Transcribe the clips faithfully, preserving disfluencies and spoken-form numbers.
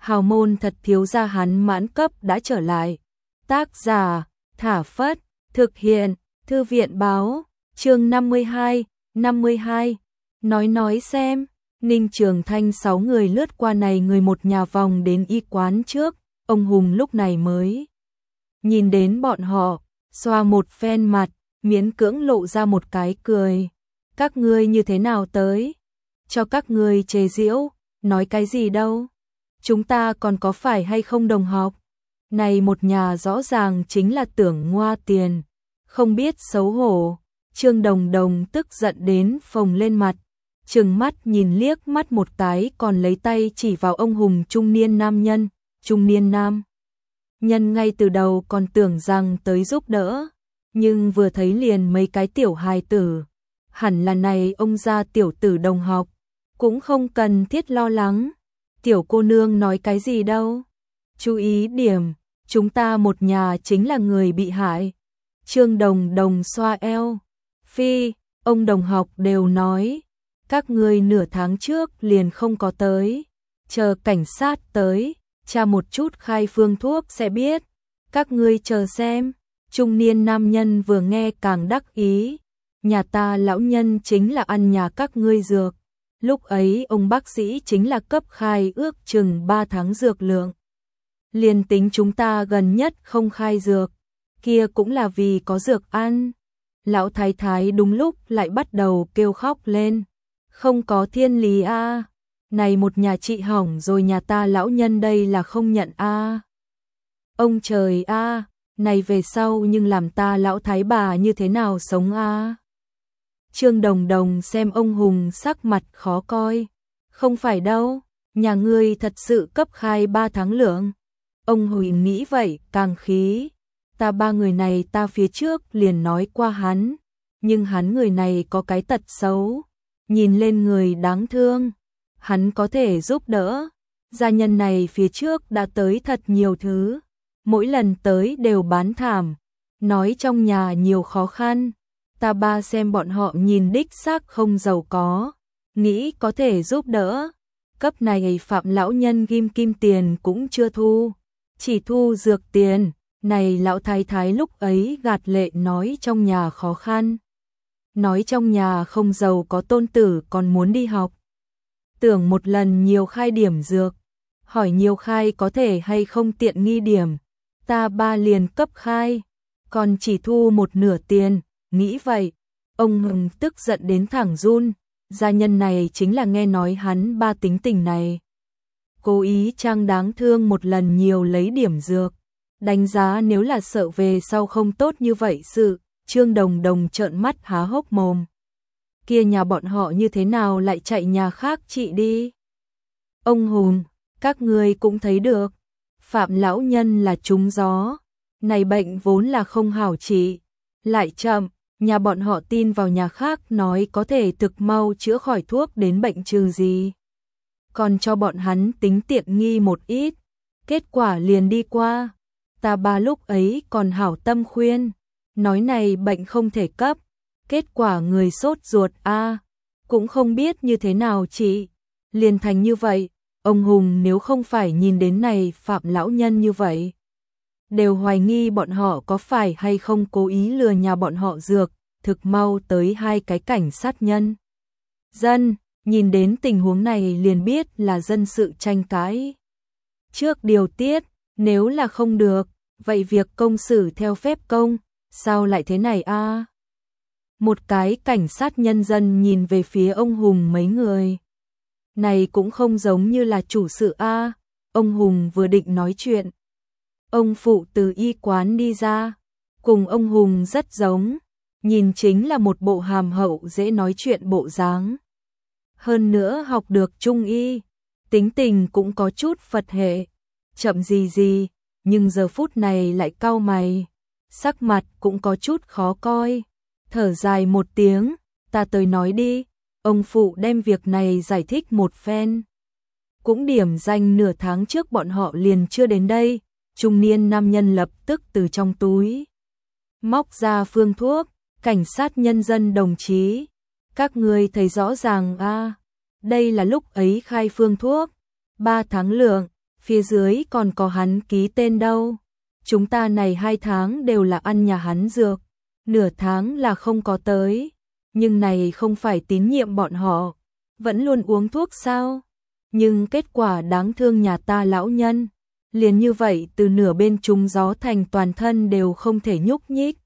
hào môn thật thiếu gia hắn mãn cấp đã trở lại. Tác giả, Thả Phất, thực hiện, Thư viện báo, chương năm mươi hai, năm mươi hai. Nói nói xem, Ninh Trường Thanh sáu người lướt qua này người một nhà vòng đến y quán trước, ông Hùng lúc này mới nhìn đến bọn họ, xoa một phen mặt, miễn cưỡng lộ ra một cái cười. Các ngươi như thế nào tới? Cho các ngươi chế giễu, nói cái gì đâu? Chúng ta còn có phải hay không đồng học? Này một nhà rõ ràng chính là tưởng ngoa tiền, không biết xấu hổ. Trương Đồng Đồng tức giận đến phồng lên mặt, trừng mắt nhìn liếc mắt một cái còn lấy tay chỉ vào ông Hùng trung niên nam nhân, trung niên nam. Nhân ngay từ đầu còn tưởng rằng tới giúp đỡ, nhưng vừa thấy liền mấy cái tiểu hài tử, hẳn là này ông gia tiểu tử đồng học, cũng không cần thiết lo lắng. Tiểu cô nương nói cái gì đâu? Chú ý điểm, chúng ta một nhà chính là người bị hại. Trương Đồng Đồng xoa eo. Phi, ông đồng học đều nói, các ngươi nửa tháng trước liền không có tới, chờ cảnh sát tới, tra một chút khai phương thuốc sẽ biết, các ngươi chờ xem. Trung niên nam nhân vừa nghe càng đắc ý, nhà ta lão nhân chính là ăn nhà các ngươi dược, lúc ấy ông bác sĩ chính là cấp khai ước chừng ba tháng dược lượng. Liền tính chúng ta gần nhất không khai dược, kia cũng là vì có dược ăn. Lão thái thái đúng lúc lại bắt đầu kêu khóc lên. Không có thiên lý a, à. Này một nhà chị hỏng rồi, nhà ta lão nhân đây là không nhận a. À. Ông trời a, à, này về sau nhưng làm ta lão thái bà như thế nào sống a. À. Trương Đồng Đồng xem ông Hùng sắc mặt khó coi. Không phải đâu, nhà ngươi thật sự cấp khai ba tháng lượng. Ông Hùng nghĩ vậy càng khí. Ta ba người này ta phía trước liền nói qua hắn, nhưng hắn người này có cái tật xấu, nhìn lên người đáng thương, hắn có thể giúp đỡ. Gia nhân này phía trước đã tới thật nhiều thứ, mỗi lần tới đều bán thảm, nói trong nhà nhiều khó khăn. Ta ba xem bọn họ nhìn đích xác không giàu có, nghĩ có thể giúp đỡ. Cấp này phạm lão nhân ghim kim tiền cũng chưa thu, chỉ thu dược tiền. Này lão thái thái lúc ấy gạt lệ nói trong nhà khó khăn, nói trong nhà không giàu có tôn tử còn muốn đi học. Tưởng một lần nhiều khai điểm dược, hỏi nhiều khai có thể hay không tiện nghi điểm, ta ba liền cấp khai, còn chỉ thu một nửa tiền, nghĩ vậy. Ông Hùng tức giận đến thẳng run, gia nhân này chính là nghe nói hắn ba tính tình này. Cố ý trang đáng thương một lần nhiều lấy điểm dược. Đánh giá nếu là sợ về sau không tốt như vậy sự, Trương Đồng Đồng trợn mắt há hốc mồm. Kia nhà bọn họ như thế nào lại chạy nhà khác trị đi? Ông Hùng, các người cũng thấy được, phạm lão nhân là trúng gió, này bệnh vốn là không hảo trị, lại chậm, nhà bọn họ tin vào nhà khác nói có thể thực mau chữa khỏi thuốc đến bệnh trừ gì. Còn cho bọn hắn tính tiện nghi một ít, kết quả liền đi qua. Ta ba lúc ấy còn hảo tâm khuyên, nói này bệnh không thể cấp, kết quả người sốt ruột a, à, cũng không biết như thế nào chị, liền thành như vậy. Ông Hùng nếu không phải nhìn đến này phạm lão nhân như vậy, đều hoài nghi bọn họ có phải hay không cố ý lừa nhà bọn họ dược. Thực mau tới hai cái cảnh sát nhân dân, nhìn đến tình huống này liền biết là dân sự tranh cãi. Trước điều tiết, nếu là không được, vậy việc công xử theo phép công, sao lại thế này a? À? Một cái cảnh sát nhân dân nhìn về phía ông Hùng mấy người. Này cũng không giống như là chủ sự a. À? Ông Hùng vừa định nói chuyện, ông phụ từ y quán đi ra, cùng ông Hùng rất giống, nhìn chính là một bộ hàm hậu dễ nói chuyện bộ dáng. Hơn nữa học được trung y, tính tình cũng có chút Phật hệ, chậm gì gì, nhưng giờ phút này lại cau mày, sắc mặt cũng có chút khó coi, thở dài một tiếng, ta tới nói đi. Ông phụ đem việc này giải thích một phen. Cũng điểm danh nửa tháng trước bọn họ liền chưa đến đây. Trung niên nam nhân lập tức từ trong túi móc ra phương thuốc. Cảnh sát nhân dân đồng chí, các người thấy rõ ràng a, à, đây là lúc ấy khai phương thuốc, ba tháng lượng, phía dưới còn có hắn ký tên đâu. Chúng ta này hai tháng đều là ăn nhà hắn dược, nửa tháng là không có tới, nhưng này không phải tín nhiệm bọn họ, vẫn luôn uống thuốc sao? Nhưng kết quả đáng thương nhà ta lão nhân, liền như vậy từ nửa bên trúng gió thành toàn thân đều không thể nhúc nhích.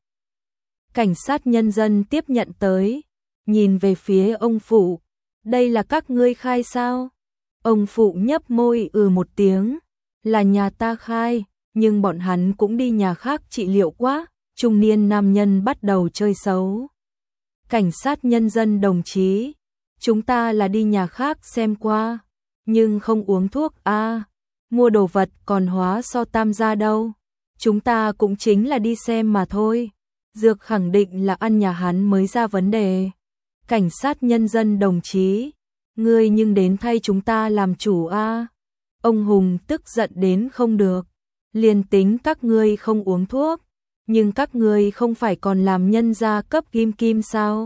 Cảnh sát nhân dân tiếp nhận tới, nhìn về phía ông phụ, đây là các ngươi khai sao? Ông phụ nhấp môi ừ một tiếng, là nhà ta khai, nhưng bọn hắn cũng đi nhà khác trị liệu quá. Trung niên nam nhân bắt đầu chơi xấu. Cảnh sát nhân dân đồng chí, chúng ta là đi nhà khác xem qua, nhưng không uống thuốc a, à, mua đồ vật còn hóa so tam gia đâu. Chúng ta cũng chính là đi xem mà thôi. Dược khẳng định là ăn nhà hắn mới ra vấn đề. Cảnh sát nhân dân đồng chí, ngươi nhưng đến thay chúng ta làm chủ a. À. Ông Hùng tức giận đến không được, liền tính các ngươi không uống thuốc, nhưng các ngươi không phải còn làm nhân gia cấp kim kim sao?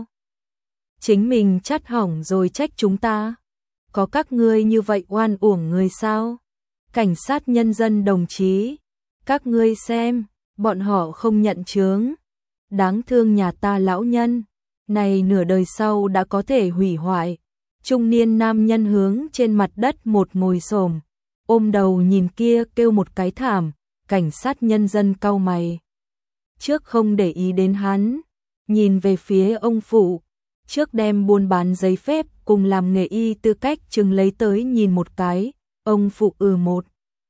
Chính mình chắt hỏng rồi trách chúng ta. Có các ngươi như vậy oan uổng người sao? Cảnh sát nhân dân đồng chí, các ngươi xem, bọn họ không nhận chướng. Đáng thương nhà ta lão nhân, này nửa đời sau đã có thể hủy hoại. Trung niên nam nhân hướng trên mặt đất một ngồi xổm, ôm đầu nhìn kia kêu một cái thảm. Cảnh sát nhân dân cau mày, trước không để ý đến hắn, nhìn về phía ông phụ, trước đem buôn bán giấy phép cùng làm nghề y tư cách chừng lấy tới nhìn một cái. Ông phụ ừ một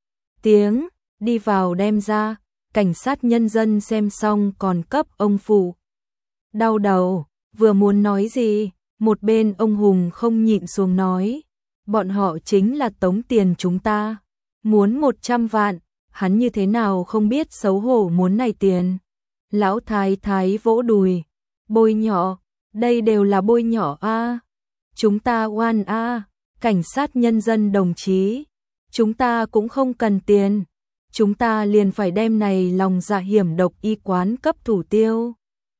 tiếng, đi vào đem ra. Cảnh sát nhân dân xem xong còn cấp ông phụ đau đầu, vừa muốn nói gì, một bên ông Hùng không nhịn xuống nói, bọn họ chính là tống tiền chúng ta, muốn một trăm vạn, hắn như thế nào không biết xấu hổ muốn này tiền. Lão thái thái vỗ đùi, bôi nhọ, đây đều là bôi nhọ a, à. Chúng ta oan a, à. Cảnh sát nhân dân đồng chí, chúng ta cũng không cần tiền, chúng ta liền phải đem này lòng dạ hiểm độc y quán cấp thủ tiêu.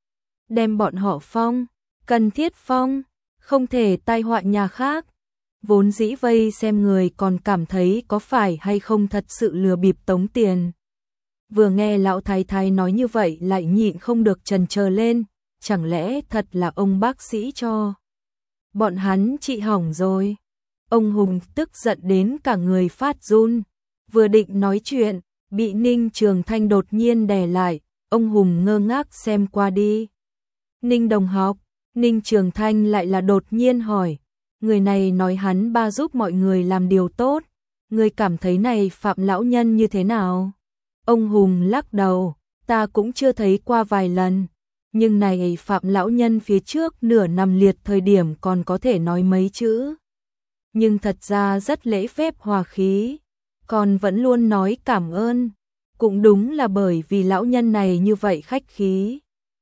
Đem bọn họ phong, cần thiết phong, không thể tai họa nhà khác. Vốn dĩ vây xem người còn cảm thấy có phải hay không thật sự lừa bịp tống tiền. Vừa nghe lão thái thái nói như vậy lại nhịn không được chần chờ lên, chẳng lẽ thật là ông bác sĩ cho bọn hắn trị hỏng rồi. Ông Hùng tức giận đến cả người phát run, vừa định nói chuyện, bị Ninh Trường Thanh đột nhiên đè lại, ông Hùng ngơ ngác xem qua đi. Ninh đồng học, Ninh Trường Thanh lại là đột nhiên hỏi, người này nói hắn ba giúp mọi người làm điều tốt, người cảm thấy này Phạm lão nhân như thế nào? Ông Hùng lắc đầu, ta cũng chưa thấy qua vài lần, nhưng này Phạm lão nhân phía trước nửa nằm liệt thời điểm còn có thể nói mấy chữ. Nhưng thật ra rất lễ phép hòa khí, còn vẫn luôn nói cảm ơn, cũng đúng là bởi vì lão nhân này như vậy khách khí.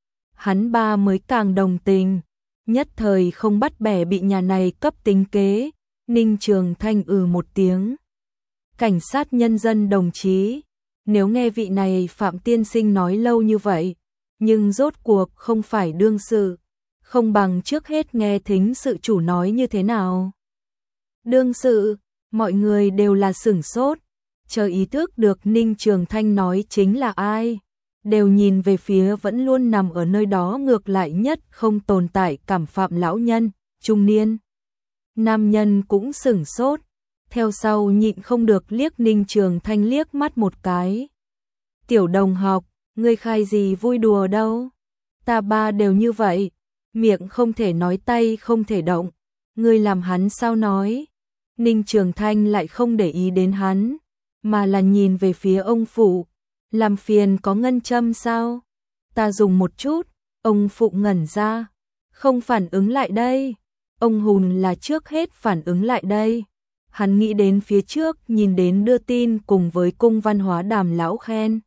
Hắn ba mới càng đồng tình, nhất thời không bắt bẻ bị nhà này cấp tính kế. Ninh Trường Thanh ừ một tiếng. Cảnh sát nhân dân đồng chí, nếu nghe vị này Phạm tiên sinh nói lâu như vậy, nhưng rốt cuộc không phải đương sự, không bằng trước hết nghe thính sự chủ nói như thế nào. Đương sự, mọi người đều là sửng sốt, chờ ý thức được Ninh Trường Thanh nói chính là ai, đều nhìn về phía vẫn luôn nằm ở nơi đó ngược lại nhất không tồn tại cảm Phạm lão nhân, trung niên. Nam nhân cũng sửng sốt, theo sau nhịn không được liếc Ninh Trường Thanh liếc mắt một cái. Tiểu đồng học, ngươi khai gì vui đùa đâu, ta ba đều như vậy, miệng không thể nói tay không thể động, ngươi làm hắn sao nói. Ninh Trường Thanh lại không để ý đến hắn, mà là nhìn về phía ông phụ, làm phiền có ngân châm sao? Ta dùng một chút. Ông phụ ngẩn ra, không phản ứng lại đây. Ông Hùng là trước hết phản ứng lại đây. Hắn nghĩ đến phía trước nhìn đến đưa tin cùng với cung văn hóa Đàm lão khen.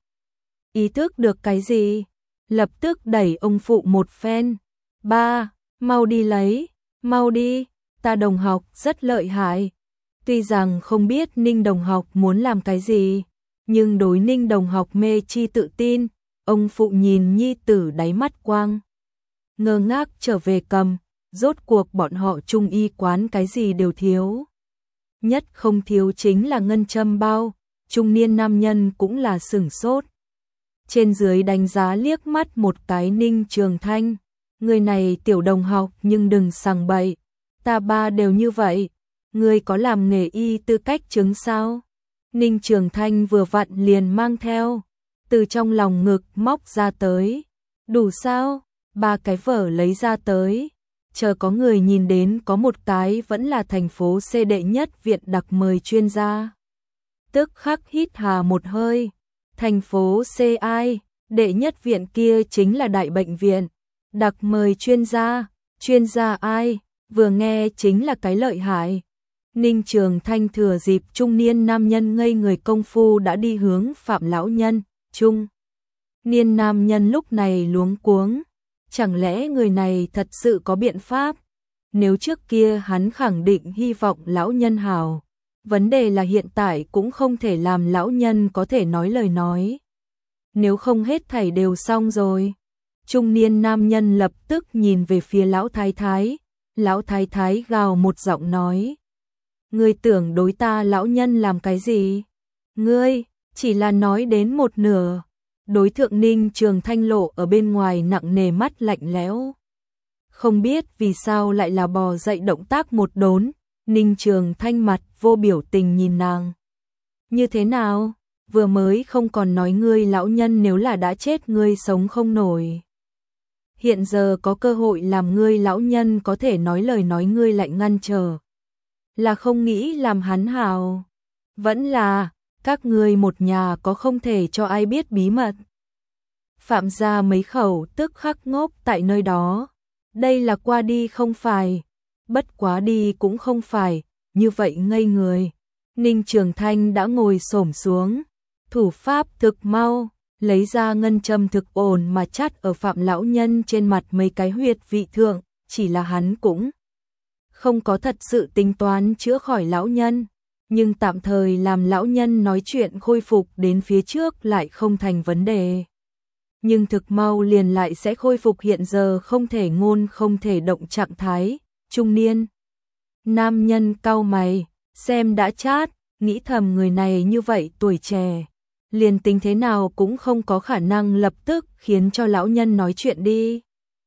Ý thức được cái gì? Lập tức đẩy ông phụ một phen. Ba, mau đi lấy, mau đi, ta đồng học rất lợi hại. Tuy rằng không biết Ninh đồng học muốn làm cái gì, nhưng đối Ninh đồng học mê chi tự tin, ông phụ nhìn nhi tử đáy mắt quang. Ngơ ngác trở về cầm, rốt cuộc bọn họ trung y quán cái gì đều thiếu. Nhất không thiếu chính là ngân châm bao, trung niên nam nhân cũng là sửng sốt. Trên dưới đánh giá liếc mắt một cái Ninh Trường Thanh, người này tiểu đồng học nhưng đừng sằng bậy, ta ba đều như vậy, người có làm nghề y tư cách chứng sao? Ninh Trường Thanh vừa vặn liền mang theo, từ trong lòng ngực móc ra tới, đủ sao? Ba cái vở lấy ra tới, chờ có người nhìn đến có một cái vẫn là thành phố C đệ nhất viện đặc mời chuyên gia. Tức khắc hít hà một hơi, thành phố C ai, đệ nhất viện kia chính là đại bệnh viện, đặc mời chuyên gia, chuyên gia ai, vừa nghe chính là cái lợi hại. Ninh Trường Thanh thừa dịp trung niên nam nhân ngây người công phu đã đi hướng Phạm lão nhân, trung niên nam nhân lúc này luống cuống, chẳng lẽ người này thật sự có biện pháp? Nếu trước kia hắn khẳng định hy vọng lão nhân hảo, vấn đề là hiện tại cũng không thể làm lão nhân có thể nói lời nói. Nếu không hết thảy đều xong rồi. Trung niên nam nhân lập tức nhìn về phía lão thái thái, lão thái thái gào một giọng nói. Ngươi tưởng đối ta lão nhân làm cái gì? Ngươi, chỉ là nói đến một nửa. Đối thượng Ninh Trường Thanh lộ ở bên ngoài nặng nề mắt lạnh lẽo. Không biết vì sao lại là bò dậy động tác một đốn, Ninh Trường Thanh mặt vô biểu tình nhìn nàng. Như thế nào? Vừa mới không còn nói ngươi lão nhân nếu là đã chết ngươi sống không nổi. Hiện giờ có cơ hội làm ngươi lão nhân có thể nói lời nói ngươi lại ngăn trở. Là không nghĩ làm hắn hào. Vẫn là, các ngươi một nhà có không thể cho ai biết bí mật. Phạm gia mấy khẩu tức khắc ngốc tại nơi đó. Đây là qua đi không phải. Bất quá đi cũng không phải, như vậy ngây người. Ninh Trường Thanh đã ngồi xổm xuống. Thủ pháp thực mau, lấy ra ngân châm thực ổn mà chắt ở Phạm lão nhân trên mặt mấy cái huyệt vị thượng, chỉ là hắn cũng không có thật sự tính toán chữa khỏi lão nhân, nhưng tạm thời làm lão nhân nói chuyện khôi phục đến phía trước lại không thành vấn đề. Nhưng thực mau liền lại sẽ khôi phục hiện giờ không thể ngôn không thể động trạng thái, trung niên. Nam nhân cau mày, xem đã chát, nghĩ thầm người này như vậy tuổi trẻ. Liền tính thế nào cũng không có khả năng lập tức khiến cho lão nhân nói chuyện đi.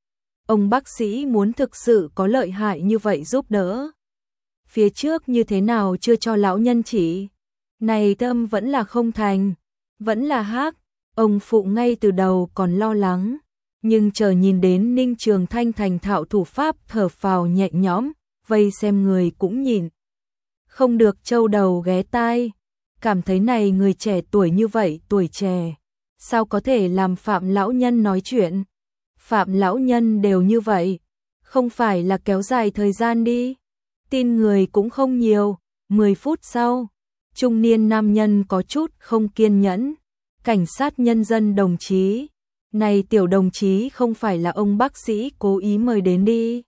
Ông bác sĩ muốn thực sự có lợi hại như vậy giúp đỡ. Phía trước như thế nào chưa cho lão nhân chỉ. Này tâm vẫn là không thành, vẫn là hác. Ông phụ ngay từ đầu còn lo lắng. Nhưng chờ nhìn đến Ninh Trường Thanh thành thạo thủ pháp thở phào nhẹ nhõm, vây xem người cũng nhìn. Không được trâu đầu ghé tai. Cảm thấy này người trẻ tuổi như vậy tuổi trẻ. Sao có thể làm Phạm lão nhân nói chuyện? Phạm lão nhân đều như vậy. Không phải là kéo dài thời gian đi. Tin người cũng không nhiều. mười phút sau. Trung niên nam nhân có chút không kiên nhẫn. Cảnh sát nhân dân đồng chí. Này tiểu đồng chí không phải là ông bác sĩ cố ý mời đến đi.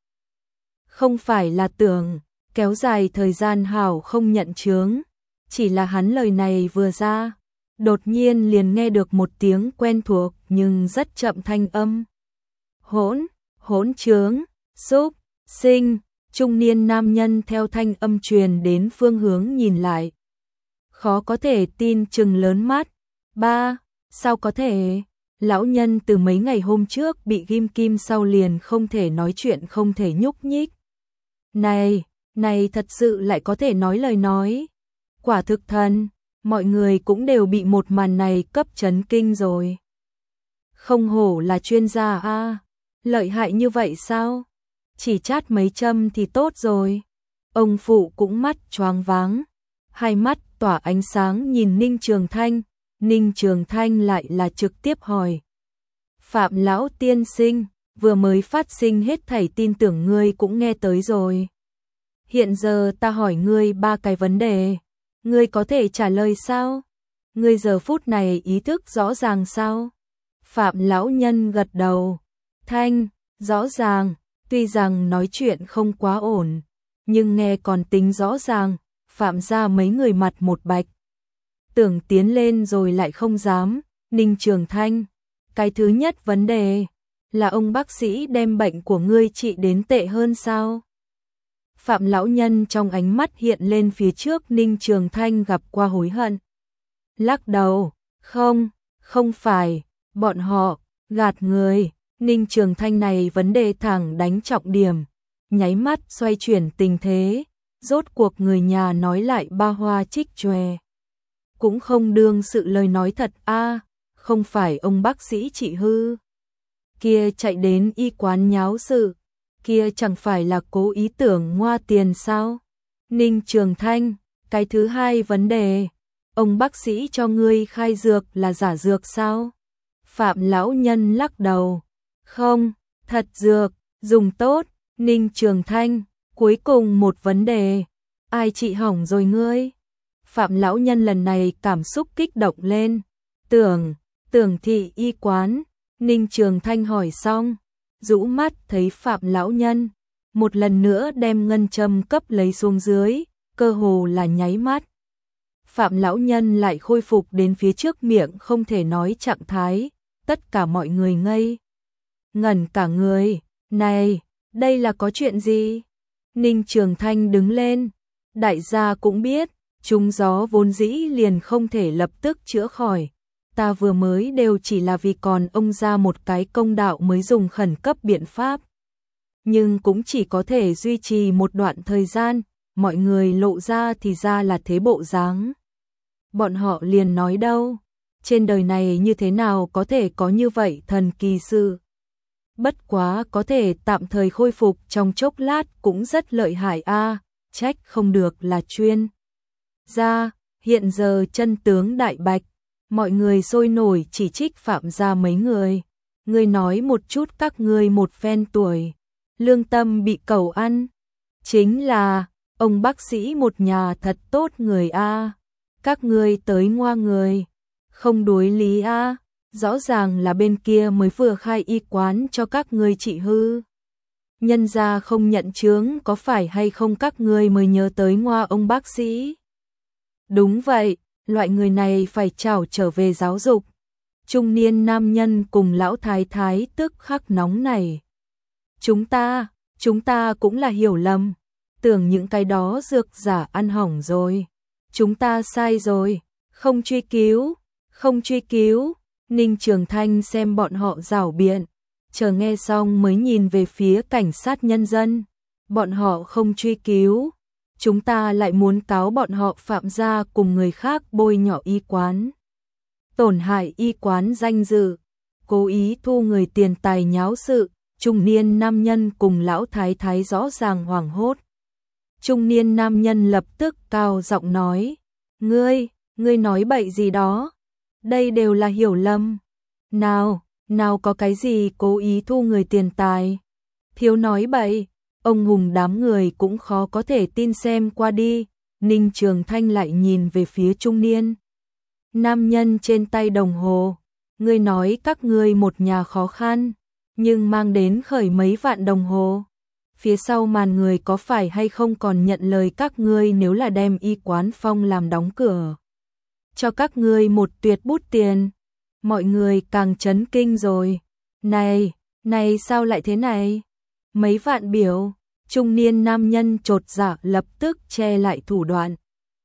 Không phải là tưởng. Kéo dài thời gian hảo không nhận chướng. Chỉ là hắn lời này vừa ra, đột nhiên liền nghe được một tiếng quen thuộc nhưng rất chậm thanh âm. Hỗn, hỗn trướng, xúc, sinh, trung niên nam nhân theo thanh âm truyền đến phương hướng nhìn lại. Khó có thể tin trừng lớn mắt. Ba, sao có thể? Lão nhân từ mấy ngày hôm trước bị ghim kim sau liền không thể nói chuyện không thể nhúc nhích. Này, này thật sự lại có thể nói lời nói. Quả thực thần, mọi người cũng đều bị một màn này cấp chấn kinh rồi. Không hổ là chuyên gia a, lợi hại như vậy sao? Chỉ chát mấy châm thì tốt rồi. Ông phụ cũng mắt choáng váng, hai mắt tỏa ánh sáng nhìn Ninh Trường Thanh, Ninh Trường Thanh lại là trực tiếp hỏi. Phạm lão tiên sinh, vừa mới phát sinh hết thảy tin tưởng ngươi cũng nghe tới rồi. Hiện giờ ta hỏi ngươi ba cái vấn đề. Ngươi có thể trả lời sao? Ngươi giờ phút này ý thức rõ ràng sao? Phạm lão nhân gật đầu. Thanh, rõ ràng, tuy rằng nói chuyện không quá ổn, nhưng nghe còn tính rõ ràng. Phạm ra mấy người mặt một bạch. Tưởng tiến lên rồi lại không dám. Ninh Trường Thanh, cái thứ nhất vấn đề là ông bác sĩ đem bệnh của ngươi trị đến tệ hơn sao? Phạm lão nhân trong ánh mắt hiện lên phía trước Ninh Trường Thanh gặp qua hối hận. lắc đầu, không, không phải, bọn họ, gạt người. Ninh Trường Thanh này vấn đề thẳng đánh trọng điểm, nháy mắt xoay chuyển tình thế, rốt cuộc người nhà nói lại ba hoa trích chòe. Cũng không đương sự lời nói thật a, không phải ông bác sĩ trị hư. Kia chạy đến y quán nháo sự, kia chẳng phải là cố ý tưởng ngoa tiền sao? Ninh Trường Thanh, cái thứ hai vấn đề, ông bác sĩ cho ngươi khai dược là giả dược sao? Phạm lão nhân lắc đầu, không, thật dược, dùng tốt. Ninh Trường Thanh, cuối cùng một vấn đề, ai trị hỏng rồi ngươi? Phạm lão nhân lần này cảm xúc kích động lên, tưởng, tưởng thị y quán. Ninh Trường Thanh hỏi xong, rũ mắt thấy Phạm lão nhân, một lần nữa đem ngân châm cấp lấy xuống dưới, cơ hồ là nháy mắt. Phạm lão nhân lại khôi phục đến phía trước miệng không thể nói trạng thái, tất cả mọi người ngây ngẩn cả người, này, đây là có chuyện gì? Ninh Trường Thanh đứng lên, đại gia cũng biết, trúng gió vốn dĩ liền không thể lập tức chữa khỏi. Ta vừa mới đều chỉ là vì còn ông ra một cái công đạo mới dùng khẩn cấp biện pháp. Nhưng cũng chỉ có thể duy trì một đoạn thời gian, mọi người lộ ra thì ra là thế bộ dáng. Bọn họ liền nói đâu, trên đời này như thế nào có thể có như vậy thần kỳ sự. Bất quá có thể tạm thời khôi phục trong chốc lát cũng rất lợi hại a, trách không được là chuyên gia, hiện giờ chân tướng đại bạch. Mọi người sôi nổi chỉ trích Phạm gia mấy người. Ngươi nói một chút các ngươi một phen tuổi, lương tâm bị cẩu ăn. Chính là, ông bác sĩ một nhà thật tốt người a. Các ngươi tới ngoa người, không đối lý a. Rõ ràng là bên kia mới vừa khai y quán cho các ngươi trị hư. Nhân gia không nhận chướng có phải hay không các ngươi mới nhớ tới ngoa ông bác sĩ. Đúng vậy. Loại người này phải trảo trở về giáo dục. Trung niên nam nhân cùng lão thái thái tức khắc nóng này. Chúng ta, chúng ta cũng là hiểu lầm. Tưởng những cái đó dược giả ăn hỏng rồi. Chúng ta sai rồi. Không truy cứu, không truy cứu. Ninh Trường Thanh xem bọn họ rảo biện. Chờ nghe xong mới nhìn về phía cảnh sát nhân dân. Bọn họ không truy cứu. Chúng ta lại muốn cáo bọn họ Phạm gia cùng người khác bôi nhọ y quán. Tổn hại y quán danh dự, cố ý thu người tiền tài nháo sự, trung niên nam nhân cùng lão thái thái rõ ràng hoảng hốt. Trung niên nam nhân lập tức cao giọng nói, ngươi, ngươi nói bậy gì đó, đây đều là hiểu lầm. Nào, nào có cái gì cố ý thu người tiền tài, thiếu nói bậy. Ông hùng đám người cũng khó có thể tin xem qua đi. Ninh Trường Thanh lại nhìn về phía trung niên nam nhân trên tay đồng hồ. Ngươi nói các ngươi một nhà khó khăn, nhưng mang đến khởi mấy vạn đồng hồ. Phía sau màn người có phải hay không còn nhận lời các ngươi nếu là đem y quán phong làm đóng cửa, cho các ngươi một tuyệt bút tiền. Mọi người càng chấn kinh rồi. Này, này sao lại thế này? Mấy vạn biểu. Trung niên nam nhân chột dạ lập tức che lại thủ đoạn.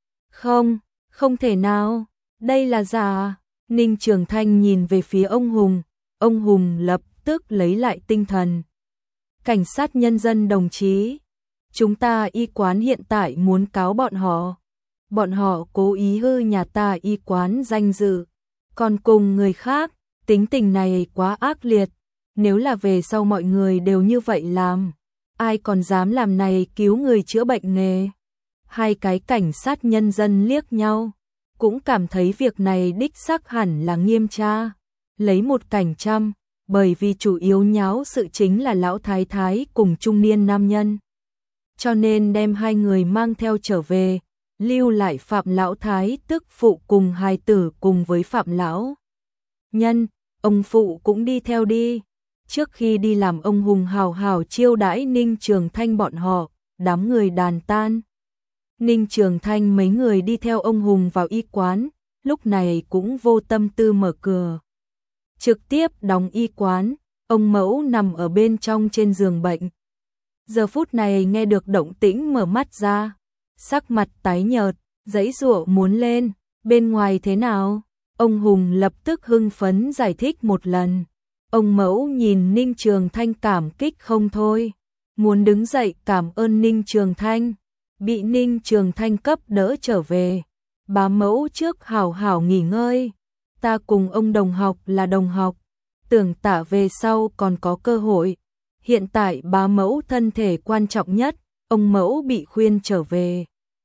Không, không thể nào, đây là giả. Ninh Trường Thanh nhìn về phía ông Hùng, ông Hùng lập tức lấy lại tinh thần. Cảnh sát nhân dân đồng chí, chúng ta y quán hiện tại muốn cáo bọn họ. Bọn họ cố ý hư nhà ta y quán danh dự, còn cùng người khác, tính tình này quá ác liệt. Nếu là về sau mọi người đều như vậy làm, ai còn dám làm này cứu người chữa bệnh nghề. Hai cái cảnh sát nhân dân liếc nhau, cũng cảm thấy việc này đích xác hẳn là nghiêm tra. Lấy một cảnh trăm, bởi vì chủ yếu nháo sự chính là lão thái thái cùng trung niên nam nhân. Cho nên đem hai người mang theo trở về, lưu lại Phạm lão thái tức phụ cùng hài tử cùng với Phạm lão nhân, ông phụ cũng đi theo đi. Trước khi đi làm ông Hùng hào hào chiêu đãi Ninh Trường Thanh bọn họ, đám người đàn tan. Ninh Trường Thanh mấy người đi theo ông Hùng vào y quán, lúc này cũng vô tâm tư mở cửa. Trực tiếp đóng y quán, ông mẫu nằm ở bên trong trên giường bệnh. Giờ phút này nghe được động tĩnh mở mắt ra, sắc mặt tái nhợt, giãy giụa muốn lên, Bên ngoài thế nào? Ông Hùng lập tức hưng phấn giải thích một lần. Ông Mẫu nhìn Ninh Trường Thanh cảm kích không thôi, muốn đứng dậy cảm ơn Ninh Trường Thanh, bị Ninh Trường Thanh cấp đỡ trở về. Bá Mẫu trước hảo hảo nghỉ ngơi, ta cùng ông đồng học là đồng học, tưởng tả về sau còn có cơ hội. Hiện tại bá Mẫu thân thể quan trọng nhất, ông Mẫu bị khuyên trở về.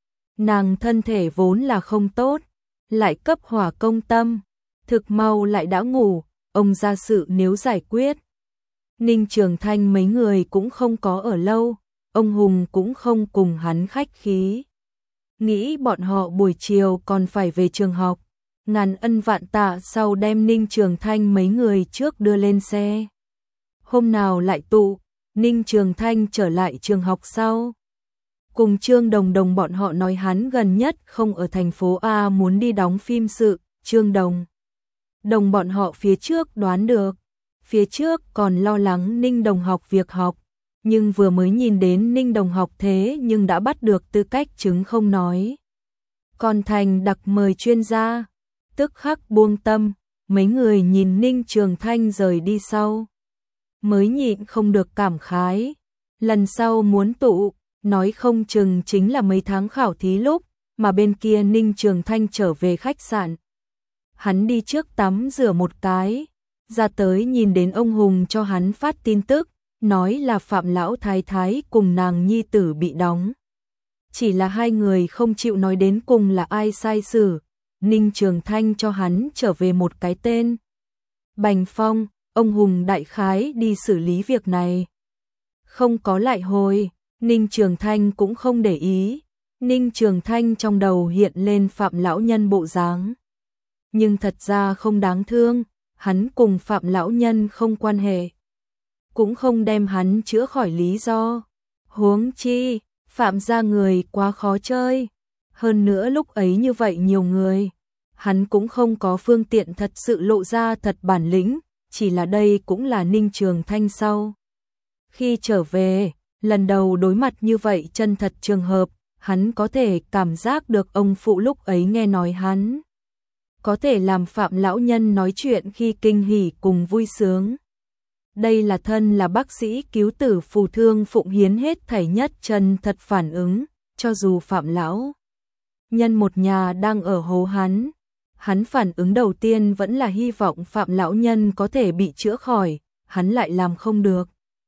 Nàng thân thể vốn là không tốt, lại cấp hỏa công tâm, thực mau lại đã ngủ, ông ra sự nếu giải quyết. Ninh Trường Thanh mấy người cũng không có ở lâu, ông Hùng cũng không cùng hắn khách khí. Nghĩ bọn họ buổi chiều còn phải về trường học, ngàn ân vạn tạ sau đem Ninh Trường Thanh mấy người trước đưa lên xe. Hôm nào lại tụ, Ninh Trường Thanh trở lại trường học sau. Cùng Trương Đồng Đồng bọn họ nói hắn gần nhất không ở thành phố A muốn đi đóng phim sự, Trương Đồng Đồng bọn họ phía trước đoán được, phía trước còn lo lắng Ninh Đồng học việc học, nhưng vừa mới nhìn đến Ninh Đồng học thế nhưng đã bắt được tư cách chứng không nói. Còn thành đặc mời chuyên gia, tức khắc buông tâm, mấy người nhìn Ninh Trường Thanh rời đi sau. Mới nhịn không được cảm khái, lần sau muốn tụ, nói không chừng chính là mấy tháng khảo thí lúc, mà bên kia Ninh Trường Thanh trở về khách sạn. Hắn đi trước tắm rửa một cái, ra tới nhìn đến ông Hùng cho hắn phát tin tức, nói là Phạm Lão Thái Thái cùng nàng nhi tử bị đóng. Chỉ là hai người không chịu nói đến cùng là ai sai xử, Ninh Trường Thanh cho hắn trở về một cái tên. Bành Phong, ông Hùng đại khái đi xử lý việc này. Không có lại hồi, Ninh Trường Thanh cũng không để ý, Ninh Trường Thanh trong đầu hiện lên Phạm Lão Nhân bộ dáng. Nhưng thật ra không đáng thương, hắn cùng Phạm Lão Nhân không quan hệ, cũng không đem hắn chữa khỏi lý do. Huống chi, Phạm gia người quá khó chơi, hơn nữa lúc ấy như vậy nhiều người, hắn cũng không có phương tiện thật sự lộ ra thật bản lĩnh, chỉ là đây cũng là Ninh Trường Thanh sau. Khi trở về, lần đầu đối mặt như vậy chân thật trường hợp, hắn có thể cảm giác được ông phụ lúc ấy nghe nói hắn có thể làm Phạm Lão Nhân nói chuyện khi kinh hỉ cùng vui sướng. Đây là thân là bác sĩ cứu tử phù thương phụng hiến hết thảy nhất chân thật phản ứng, cho dù Phạm Lão Nhân một nhà đang ở hố hắn. Hắn phản ứng đầu tiên vẫn là hy vọng Phạm Lão Nhân có thể bị chữa khỏi, hắn lại làm không được.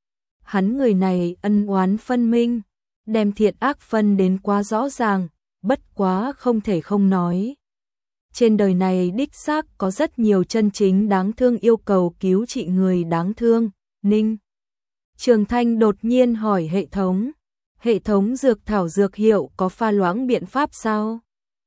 Hắn người này ân oán phân minh, đem thiện ác phân đến quá rõ ràng, bất quá không thể không nói. Trên đời này đích xác có rất nhiều chân chính đáng thương yêu cầu cứu trị người đáng thương. Ninh Trường Thanh đột nhiên hỏi hệ thống, hệ thống dược thảo dược hiệu có pha loãng biện pháp sao?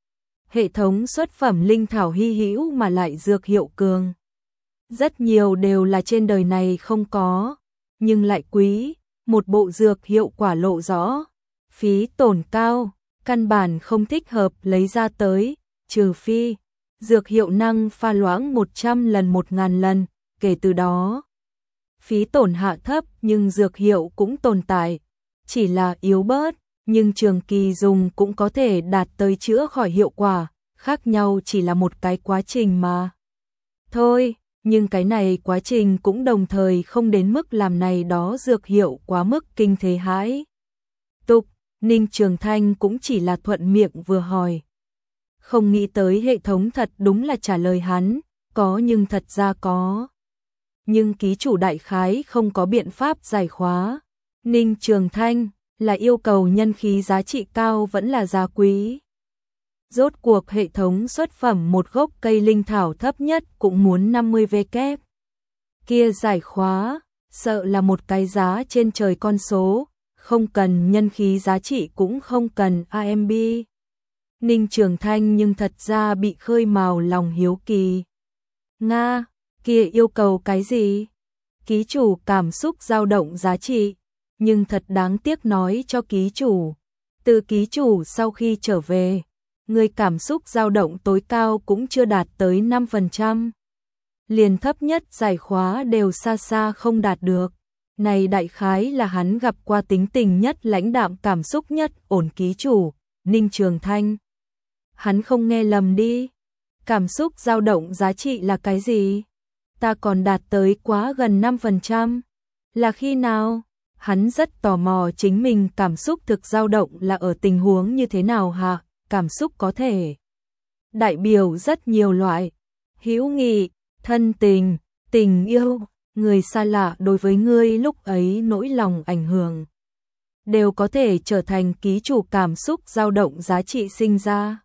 Hệ thống xuất phẩm linh thảo hy hữu mà lại dược hiệu cường. Rất nhiều đều là trên đời này không có, nhưng lại quý, một bộ dược hiệu quả lộ rõ, phí tổn cao, căn bản không thích hợp lấy ra tới, trừ phi dược hiệu năng pha loãng một trăm lần một ngàn lần, kể từ đó phí tổn hạ thấp nhưng dược hiệu cũng tồn tại, chỉ là yếu bớt, nhưng trường kỳ dùng cũng có thể đạt tới chữa khỏi hiệu quả, khác nhau chỉ là một cái quá trình mà. Thôi, nhưng cái này quá trình cũng đồng thời không đến mức làm này đó dược hiệu quá mức kinh thế hãi tục. Ninh Trường Thanh cũng chỉ là thuận miệng vừa hỏi. Không nghĩ tới hệ thống thật đúng là trả lời hắn, có nhưng thật ra có. Nhưng ký chủ đại khái không có biện pháp giải khóa. Ninh Trường Thanh là yêu cầu nhân khí giá trị cao vẫn là giá quý. Rốt cuộc hệ thống xuất phẩm một gốc cây linh thảo thấp nhất cũng muốn năm mươi vê kép. Kia giải khóa, sợ là một cái giá trên trời con số, không cần nhân khí giá trị cũng không cần a em bê. Ninh Trường Thanh nhưng thật ra bị khơi mào lòng hiếu kỳ. Nga, kia yêu cầu cái gì? Ký chủ cảm xúc dao động giá trị, nhưng thật đáng tiếc nói cho ký chủ. Từ ký chủ sau khi trở về, người cảm xúc dao động tối cao cũng chưa đạt tới năm phần trăm. Liền thấp nhất giải khóa đều xa xa không đạt được. Này đại khái là hắn gặp qua tính tình nhất lãnh đạm cảm xúc nhất ổn ký chủ, Ninh Trường Thanh. Hắn không nghe lầm đi. Cảm xúc dao động giá trị là cái gì? Ta còn đạt tới quá gần năm phần trăm. Là khi nào? Hắn rất tò mò chính mình cảm xúc thực dao động là ở tình huống như thế nào hả? Cảm xúc có thể đại biểu rất nhiều loại. Hữu nghị, thân tình, tình yêu, người xa lạ đối với ngươi lúc ấy nỗi lòng ảnh hưởng đều có thể trở thành ký chủ cảm xúc dao động giá trị sinh ra.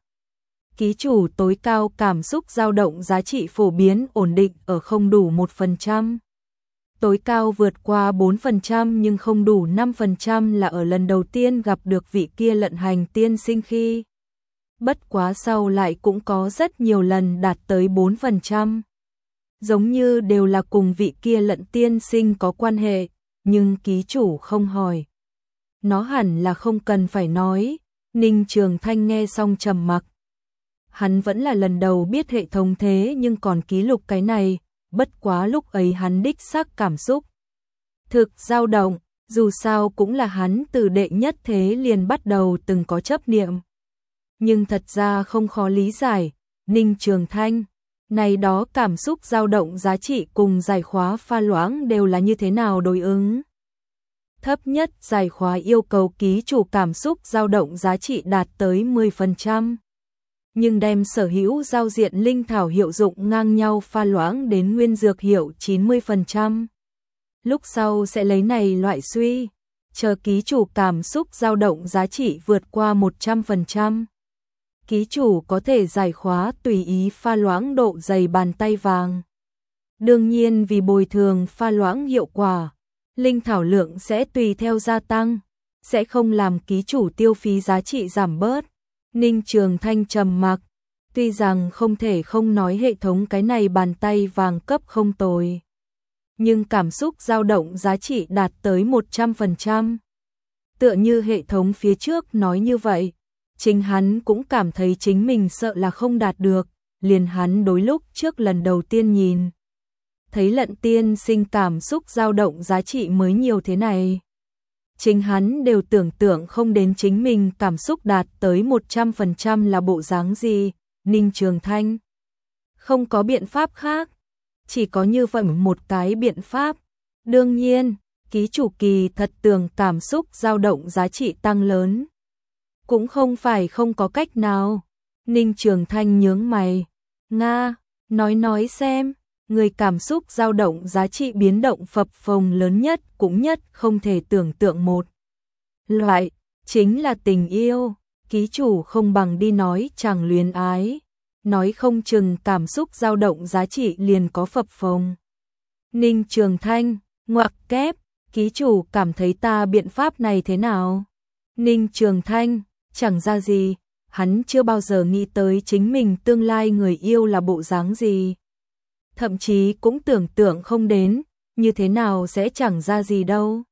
Ký chủ tối cao cảm xúc dao động giá trị phổ biến ổn định ở không đủ một phần trăm. Tối cao vượt qua bốn phần trăm nhưng không đủ năm phần trăm là ở lần đầu tiên gặp được vị kia lận hành tiên sinh khi. Bất quá sau lại cũng có rất nhiều lần đạt tới bốn phần trăm. Giống như đều là cùng vị kia lận tiên sinh có quan hệ, nhưng ký chủ không hỏi. Nó hẳn là không cần phải nói. Ninh Trường Thanh nghe xong trầm mặc. Hắn vẫn là lần đầu biết hệ thống thế nhưng còn ký lục cái này, bất quá lúc ấy hắn đích xác cảm xúc thực dao động, dù sao cũng là hắn từ đệ nhất thế liền bắt đầu từng có chấp niệm. Nhưng thật ra không khó lý giải, Ninh Trường Thanh, này đó cảm xúc dao động giá trị cùng giải khóa pha loãng đều là như thế nào đối ứng? Thấp nhất giải khóa yêu cầu ký chủ cảm xúc dao động giá trị đạt tới mười phần trăm. Nhưng đem sở hữu giao diện linh thảo hiệu dụng ngang nhau pha loãng đến nguyên dược hiệu chín mươi phần trăm. Lúc sau sẽ lấy này loại suy, chờ ký chủ cảm xúc dao động giá trị vượt qua một trăm phần trăm. Ký chủ có thể giải khóa tùy ý pha loãng độ dày bàn tay vàng. Đương nhiên vì bồi thường pha loãng hiệu quả, linh thảo lượng sẽ tùy theo gia tăng, sẽ không làm ký chủ tiêu phí giá trị giảm bớt. Ninh Trường Thanh trầm mặc, tuy rằng không thể không nói hệ thống cái này bàn tay vàng cấp không tồi, nhưng cảm xúc dao động giá trị đạt tới một trăm phần trăm. Tựa như hệ thống phía trước nói như vậy, chính hắn cũng cảm thấy chính mình sợ là không đạt được, liền hắn đối lúc trước lần đầu tiên nhìn thấy lận tiên sinh cảm xúc dao động giá trị mới nhiều thế này. Chính hắn đều tưởng tượng không đến chính mình cảm xúc đạt tới một trăm phần trăm là bộ dáng gì. Ninh Trường Thanh không có biện pháp khác, chỉ có như vậy một cái biện pháp. Đương nhiên, ký chủ kỳ thật tưởng cảm xúc dao động giá trị tăng lớn, cũng không phải không có cách nào. Ninh Trường Thanh nhướng mày, Nga, nói nói xem. Người cảm xúc dao động giá trị biến động phập phồng lớn nhất cũng nhất không thể tưởng tượng một loại, chính là tình yêu. Ký chủ không bằng đi nói chẳng luyến ái, nói không chừng cảm xúc dao động giá trị liền có phập phồng. Ninh Trường Thanh, ngoặc kép, ký chủ cảm thấy ta biện pháp này thế nào? Ninh Trường Thanh, chẳng ra gì, hắn chưa bao giờ nghĩ tới chính mình tương lai người yêu là bộ dáng gì. Thậm chí cũng tưởng tượng không đến, như thế nào sẽ chẳng ra gì đâu.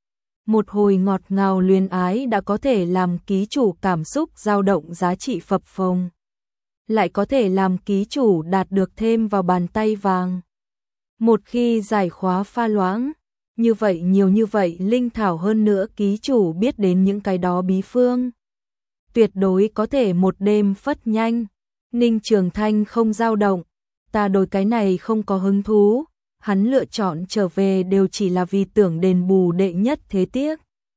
Một hồi ngọt ngào luyến ái đã có thể làm ký chủ cảm xúc dao động giá trị phập phồng, lại có thể làm ký chủ đạt được thêm vào bàn tay vàng. Một khi giải khóa pha loãng, như vậy nhiều như vậy linh thảo hơn nữa ký chủ biết đến những cái đó bí phương, tuyệt đối có thể một đêm phất nhanh. Ninh Trường Thanh không dao động. Ta đối cái này không có hứng thú, hắn lựa chọn trở về đều chỉ là vì tưởng đền bù đệ nhất thế tiếc.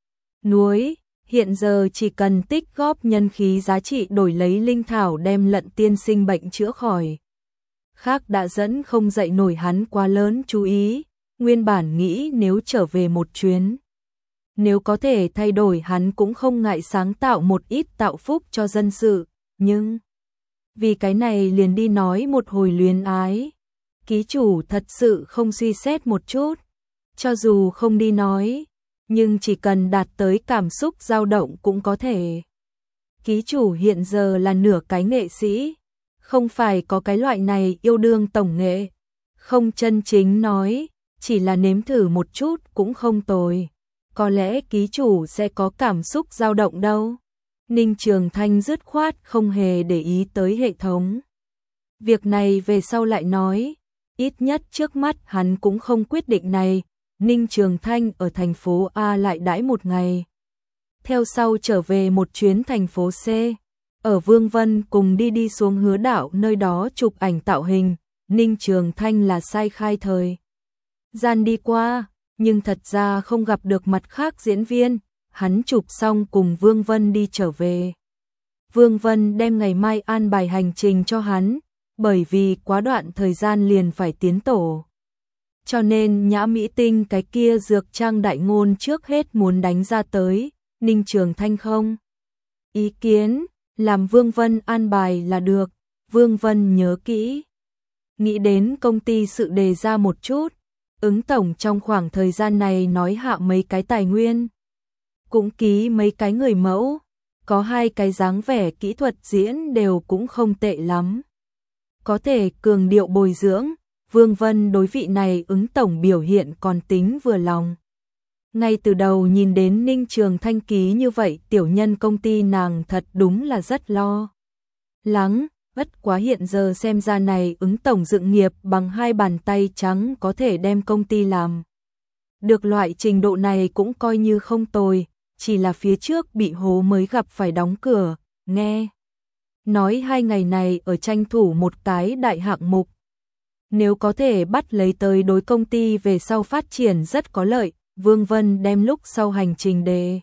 Núi, hiện giờ chỉ cần tích góp nhân khí giá trị đổi lấy linh thảo đem lận tiên sinh bệnh chữa khỏi. Khác đã dẫn không dậy nổi hắn quá lớn chú ý, nguyên bản nghĩ nếu trở về một chuyến. Nếu có thể thay đổi hắn cũng không ngại sáng tạo một ít tạo phúc cho dân sự, nhưng vì cái này liền đi nói một hồi luyến ái. Ký chủ thật sự không suy xét một chút, cho dù không đi nói, nhưng chỉ cần đạt tới cảm xúc dao động cũng có thể. Ký chủ hiện giờ là nửa cái nghệ sĩ, không phải có cái loại này yêu đương tổng nghệ, không chân chính nói, chỉ là nếm thử một chút cũng không tồi. Có lẽ ký chủ sẽ có cảm xúc dao động đâu. Ninh Trường Thanh dứt khoát không hề để ý tới hệ thống. Việc này về sau lại nói, ít nhất trước mắt hắn cũng không quyết định này. Ninh Trường Thanh ở thành phố A lại đãi một ngày. Theo sau trở về một chuyến thành phố C. Ở Vương Vân cùng đi đi xuống Hứa Đạo nơi đó chụp ảnh tạo hình, Ninh Trường Thanh là sai khai thời gian đi qua, nhưng thật ra không gặp được mặt khác diễn viên, hắn chụp xong cùng Vương Vân đi trở về. Vương Vân đem ngày mai an bài hành trình cho hắn, bởi vì quá đoạn thời gian liền phải tiến tổ. Cho nên Nhã Mỹ Tinh cái kia dược trang đại ngôn trước hết muốn đánh ra tới, Ninh Trường Thanh không ý kiến, làm Vương Vân an bài là được. Vương Vân nhớ kỹ, nghĩ đến công ty sự đề ra một chút, ứng tổng trong khoảng thời gian này nói hạ mấy cái tài nguyên, cũng ký mấy cái người mẫu, có hai cái dáng vẻ kỹ thuật diễn đều cũng không tệ lắm. Có thể cường điệu bồi dưỡng, Vương Vân đối vị này ứng tổng biểu hiện còn tính vừa lòng. Ngay từ đầu nhìn đến Ninh Trường Thanh ký như vậy tiểu nhân công ty nàng thật đúng là rất lo lắng, bất quá hiện giờ xem ra này ứng tổng dựng nghiệp bằng hai bàn tay trắng có thể đem công ty làm được loại trình độ này cũng coi như không tồi, chỉ là phía trước bị hố mới gặp phải đóng cửa, nghe nói hai ngày này ở tranh thủ một cái đại hạng mục. Nếu có thể bắt lấy tới đối công ty về sau phát triển rất có lợi, Vương Vân đem lúc sau hành trình đề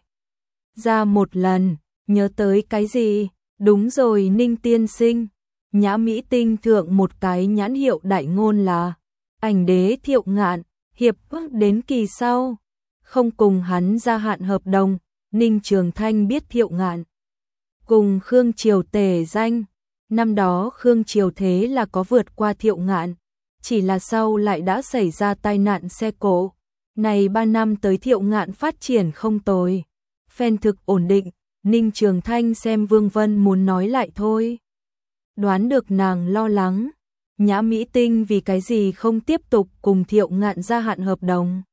ra một lần, nhớ tới cái gì? Đúng rồi Ninh tiên sinh, Nhã Mỹ Tinh thượng một cái nhãn hiệu đại ngôn là ảnh đế Thiệu Ngạn, hiệp ước đến kỳ sau, không cùng hắn gia hạn hợp đồng. Ninh Trường Thanh biết Thiệu Ngạn cùng Khương Triều tề danh, năm đó Khương Triều thế là có vượt qua Thiệu Ngạn, chỉ là sau lại đã xảy ra tai nạn xe cộ. Này ba năm tới Thiệu Ngạn phát triển không tồi, fan thực ổn định. Ninh Trường Thanh xem Vương Vân muốn nói lại thôi, đoán được nàng lo lắng. Nhã Mỹ Tinh vì cái gì không tiếp tục cùng Thiệu Ngạn gia hạn hợp đồng?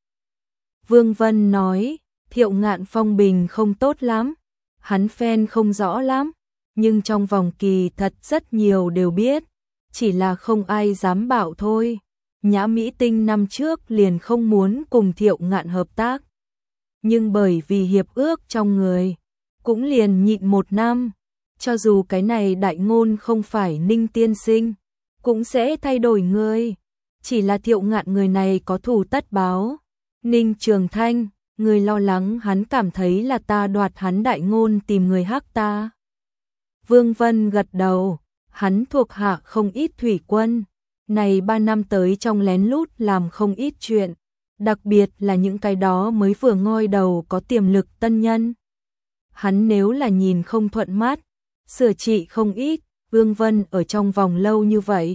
Vương Vân nói, Thiệu Ngạn phong bình không tốt lắm, hắn fan không rõ lắm, nhưng trong vòng kỳ thật rất nhiều đều biết, chỉ là không ai dám bảo thôi. Nhã Mỹ Tinh năm trước liền không muốn cùng Thiệu Ngạn hợp tác, nhưng bởi vì hiệp ước trong người, cũng liền nhịn một năm, cho dù cái này đại ngôn không phải Ninh tiên sinh, cũng sẽ thay đổi người, chỉ là Thiệu Ngạn người này có thù tất báo. Ninh Trường Thanh, người lo lắng hắn cảm thấy là ta đoạt hắn đại ngôn tìm người hắc ta. Vương Vân gật đầu, hắn thuộc hạ không ít thủy quân, này ba năm tới trong lén lút làm không ít chuyện, đặc biệt là những cái đó mới vừa ngoi đầu có tiềm lực tân nhân. Hắn nếu là nhìn không thuận mắt, sửa trị không ít. Vương Vân ở trong vòng lâu như vậy,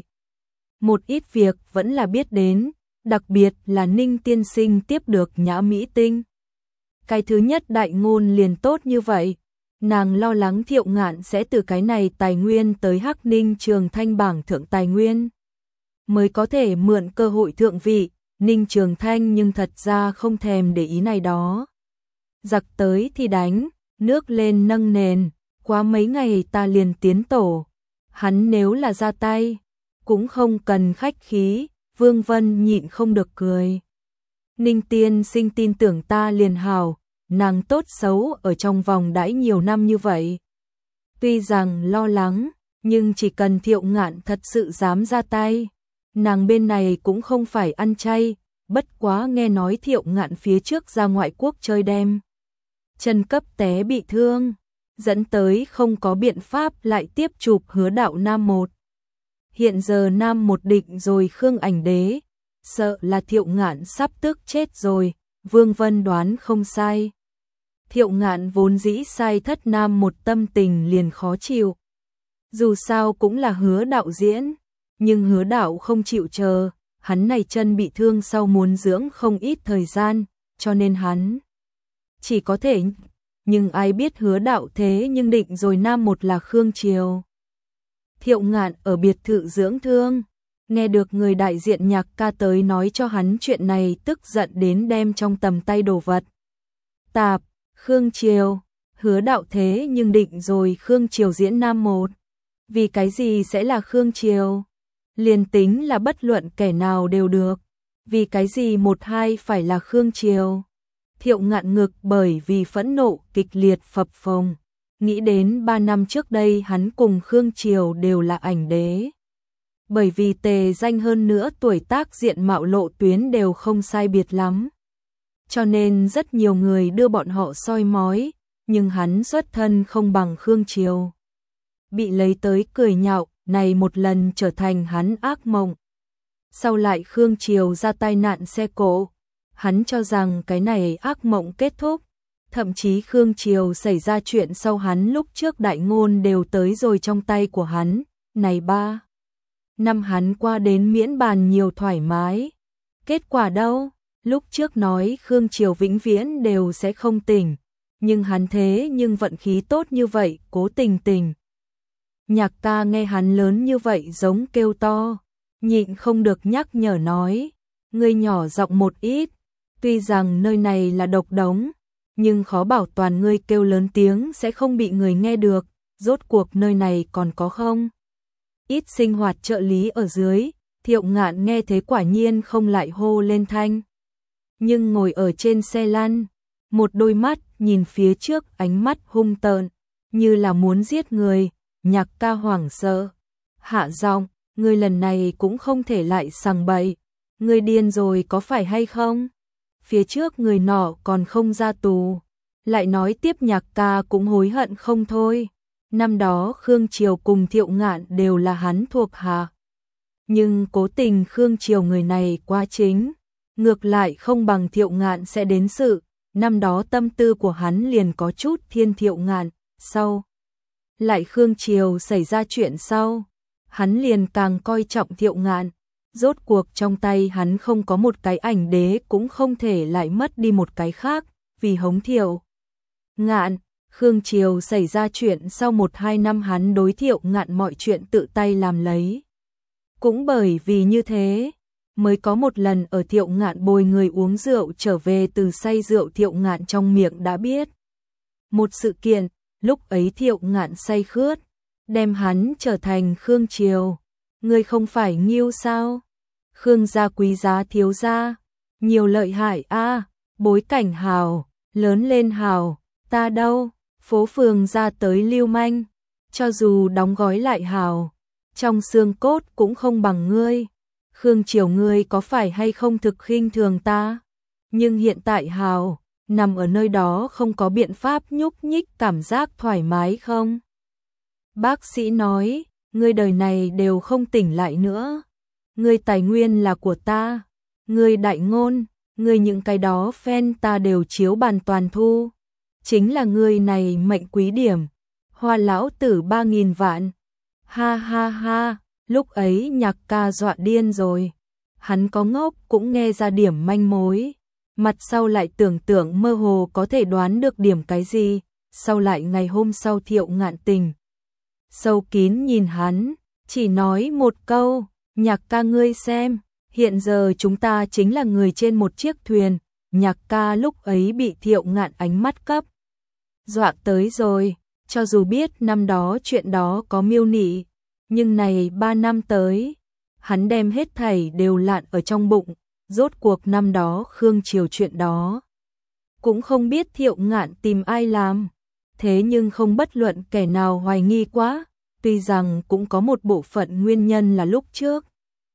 một ít việc vẫn là biết đến, đặc biệt là Ninh tiên sinh tiếp được Nhã Mỹ Tinh. Cái thứ nhất đại ngôn liền tốt như vậy, nàng lo lắng Thiệu Ngạn sẽ từ cái này tài nguyên tới hắc Ninh Trường Thanh bảng thượng tài nguyên, mới có thể mượn cơ hội thượng vị. Ninh Trường Thanh nhưng thật ra không thèm để ý này đó. Giặc tới thì đánh, nước lên nâng nền, quá mấy ngày ta liền tiến tổ. Hắn nếu là ra tay, cũng không cần khách khí. Vương Vân nhịn không được cười. Ninh tiên sinh tin tưởng ta liền hào, nàng tốt xấu ở trong vòng đãi nhiều năm như vậy. Tuy rằng lo lắng, nhưng chỉ cần Thiệu Ngạn thật sự dám ra tay, nàng bên này cũng không phải ăn chay. Bất quá nghe nói Thiệu Ngạn phía trước ra ngoại quốc chơi đem, chân cấp té bị thương, dẫn tới không có biện pháp lại tiếp chụp Hứa Đạo Nam một. Hiện giờ Nam một định rồi Khương ảnh đế, sợ là Thiệu Ngạn sắp tức chết rồi. Vương Vân đoán không sai. Thiệu Ngạn vốn dĩ sai thất Nam một tâm tình liền khó chịu. Dù sao cũng là Hứa Đạo diễn, nhưng Hứa Đạo không chịu chờ, hắn này chân bị thương sau muốn dưỡng không ít thời gian, cho nên hắn chỉ có thể, nhưng ai biết Hứa Đạo thế nhưng định rồi Nam một là Khương Triều. Thiệu Ngạn ở biệt thự dưỡng thương, nghe được người đại diện nhạc ca tới nói cho hắn chuyện này, tức giận đến đem trong tầm tay đồ vật tạp. Khương Triều, Hứa Đạo thế nhưng định rồi Khương Triều diễn Nam một, vì cái gì sẽ là Khương Triều? Liền tính là bất luận kẻ nào đều được, vì cái gì một hai phải là Khương Triều? Thiệu Ngạn ngực bởi vì phẫn nộ kịch liệt phập phồng, nghĩ đến ba năm trước đây hắn cùng Khương Triều đều là ảnh đế. Bởi vì tề danh hơn nữa tuổi tác diện mạo lộ tuyến đều không sai biệt lắm. Cho nên rất nhiều người đưa bọn họ soi mói, nhưng hắn xuất thân không bằng Khương Triều. Bị lấy tới cười nhạo, này một lần trở thành hắn ác mộng. Sau lại Khương Triều ra tai nạn xe cộ, hắn cho rằng cái này ác mộng kết thúc. Thậm chí Khương Triều xảy ra chuyện sau hắn lúc trước đại ngôn đều tới rồi trong tay của hắn. Này ba năm hắn qua đến miễn bàn nhiều thoải mái. Kết quả đâu? Lúc trước nói Khương Triều vĩnh viễn đều sẽ không tỉnh. Nhưng hắn thế nhưng vận khí tốt như vậy, cố tình tỉnh. Nhạc ca nghe hắn lớn như vậy giống kêu to, nhịn không được nhắc nhở nói, ngươi nhỏ giọng một ít, tuy rằng nơi này là độc đống, nhưng khó bảo toàn ngươi kêu lớn tiếng sẽ không bị người nghe được, rốt cuộc nơi này còn có không? Ít sinh hoạt trợ lý ở dưới, Thiệu Ngạn nghe thế quả nhiên không lại hô lên thanh. Nhưng ngồi ở trên xe lăn, một đôi mắt nhìn phía trước ánh mắt hung tợn, như là muốn giết người. Nhạc ca hoảng sợ, hạ giọng, ngươi lần này cũng không thể lại sằng bậy, ngươi điên rồi có phải hay không? Phía trước người nọ còn không ra tù, lại nói tiếp nhạc ca cũng hối hận không thôi. Năm đó Khương Triều cùng Thiệu Ngạn đều là hắn thuộc hạ. Nhưng cố tình Khương Triều người này quá chính, ngược lại không bằng Thiệu Ngạn sẽ đến sự, năm đó tâm tư của hắn liền có chút thiên Thiệu Ngạn, sau lại Khương Triều xảy ra chuyện sau, hắn liền càng coi trọng Thiệu Ngạn, rốt cuộc trong tay hắn không có một cái ảnh đế cũng không thể lại mất đi một cái khác, vì hống Thiệu Ngạn, Khương Triều xảy ra chuyện sau một hai năm hắn đối Thiệu Ngạn mọi chuyện tự tay làm lấy. Cũng bởi vì như thế, mới có một lần ở Thiệu Ngạn bồi người uống rượu trở về từ say rượu Thiệu Ngạn trong miệng đã biết. Một sự kiện, lúc ấy Thiệu Ngạn say khướt, đem hắn trở thành Khương Triều. Ngươi không phải Nghiêu sao? Khương gia quý giá thiếu gia, nhiều lợi hại a, bối cảnh hào, lớn lên hào, ta đâu, phố phường ra tới lưu manh, cho dù đóng gói lại hào, trong xương cốt cũng không bằng ngươi. Khương Triều ngươi có phải hay không thực khinh thường ta? Nhưng hiện tại hào, nằm ở nơi đó không có biện pháp nhúc nhích cảm giác thoải mái không? Bác sĩ nói, ngươi đời này đều không tỉnh lại nữa. Ngươi tài nguyên là của ta. Ngươi đại ngôn, ngươi những cái đó fan ta đều chiếu bàn toàn thu. Chính là ngươi này mệnh quý điểm. Hoa lão tử ba nghìn vạn. Ha ha ha, lúc ấy nhạc ca dọa điên rồi. Hắn có ngốc cũng nghe ra điểm manh mối. Mặt sau lại tưởng tượng mơ hồ có thể đoán được điểm cái gì. Sau lại ngày hôm sau Thiệu Ngạn tình sâu kín nhìn hắn, chỉ nói một câu, nhạc ca ngươi xem, hiện giờ chúng ta chính là người trên một chiếc thuyền. Nhạc ca lúc ấy bị Thiệu Ngạn ánh mắt cấp dọa tới rồi, cho dù biết năm đó chuyện đó có miêu nị, nhưng này ba năm tới, hắn đem hết thảy đều lạn ở trong bụng, rốt cuộc năm đó Khương Triều chuyện đó. Cũng không biết Thiệu Ngạn tìm ai làm, thế nhưng không bất luận kẻ nào hoài nghi quá, tuy rằng cũng có một bộ phận nguyên nhân là lúc trước.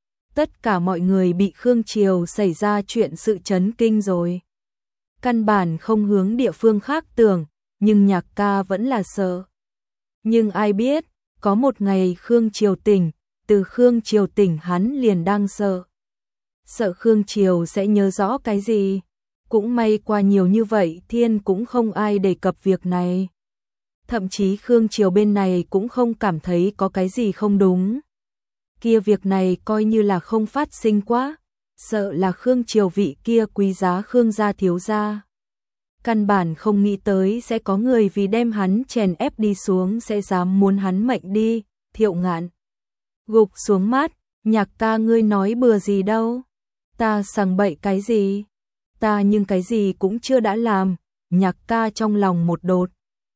Tất cả mọi người bị Khương Triều xảy ra chuyện sự chấn kinh rồi. Căn bản không hướng địa phương khác tưởng, nhưng nhạc ca vẫn là sợ. Nhưng ai biết, có một ngày Khương Triều tỉnh, từ Khương Triều tỉnh hắn liền đang sợ. Sợ Khương Triều sẽ nhớ rõ cái gì. Cũng may qua nhiều như vậy thiên cũng không ai đề cập việc này. Thậm chí Khương Triều bên này cũng không cảm thấy có cái gì không đúng. Kia việc này coi như là không phát sinh quá. Sợ là Khương Triều vị kia quý giá Khương gia thiếu gia. Căn bản không nghĩ tới sẽ có người vì đem hắn chèn ép đi xuống sẽ dám muốn hắn mệnh đi. Thiệu Ngạn gục xuống mắt, nhạc ca ngươi nói bừa gì đâu. Ta sằng bậy cái gì? Ta nhưng cái gì cũng chưa đã làm. Nhạc ca trong lòng một đột.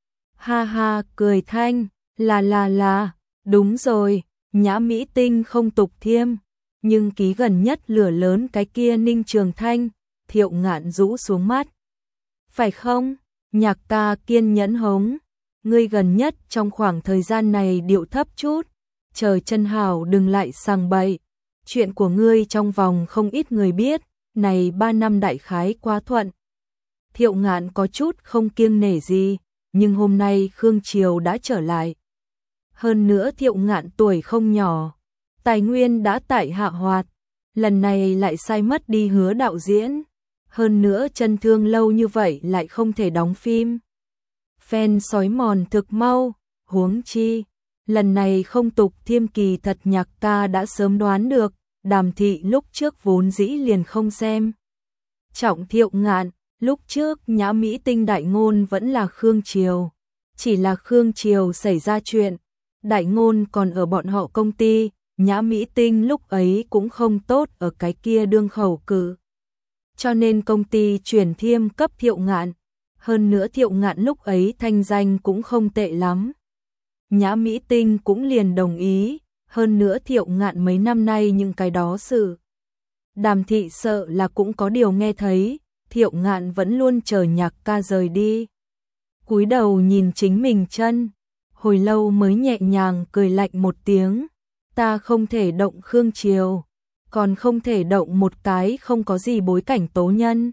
Ha ha, cười thanh, là là là, đúng rồi, Nhã Mỹ Tinh không tục thiêm, nhưng ký gần nhất lửa lớn cái kia Ninh Trường Thanh. Thiệu Ngạn rũ xuống mắt. Phải không? Nhạc ca kiên nhẫn hống. ngươi gần nhất trong khoảng thời gian này điệu thấp chút, chờ chân hảo đừng lại sằng bậy. Chuyện của ngươi trong vòng không ít người biết, này ba năm đại khái quá thuận. Thiệu Ngạn có chút không kiêng nể gì, nhưng hôm nay Khương Triều đã trở lại. Hơn nữa Thiệu Ngạn tuổi không nhỏ, tài nguyên đã tại hạ hoạt, lần này lại sai mất đi Hứa đạo diễn. Hơn nữa chân thương lâu như vậy lại không thể đóng phim. Fan sói mòn thực mau, huống chi. Lần này không tục thiêm kỳ thật nhạc ca đã sớm đoán được, Đàm Thị lúc trước vốn dĩ liền không xem. Trọng Thiệu Ngạn, lúc trước Nhã Mỹ Tinh đại ngôn vẫn là Khương Triều. Chỉ là Khương Triều xảy ra chuyện, đại ngôn còn ở bọn họ công ty, Nhã Mỹ Tinh lúc ấy cũng không tốt ở cái kia đương khẩu cử. Cho nên công ty chuyển thiêm cấp Thiệu Ngạn, hơn nữa Thiệu Ngạn lúc ấy thanh danh cũng không tệ lắm. Nhã Mỹ Tinh cũng liền đồng ý, hơn nữa Thiệu Ngạn mấy năm nay những cái đó sự. Đàm Thị sợ là cũng có điều nghe thấy, Thiệu Ngạn vẫn luôn chờ nhạc ca rời đi. Cúi đầu nhìn chính mình chân, hồi lâu mới nhẹ nhàng cười lạnh một tiếng, ta không thể động Khương Triều, còn không thể động một cái không có gì bối cảnh tố nhân.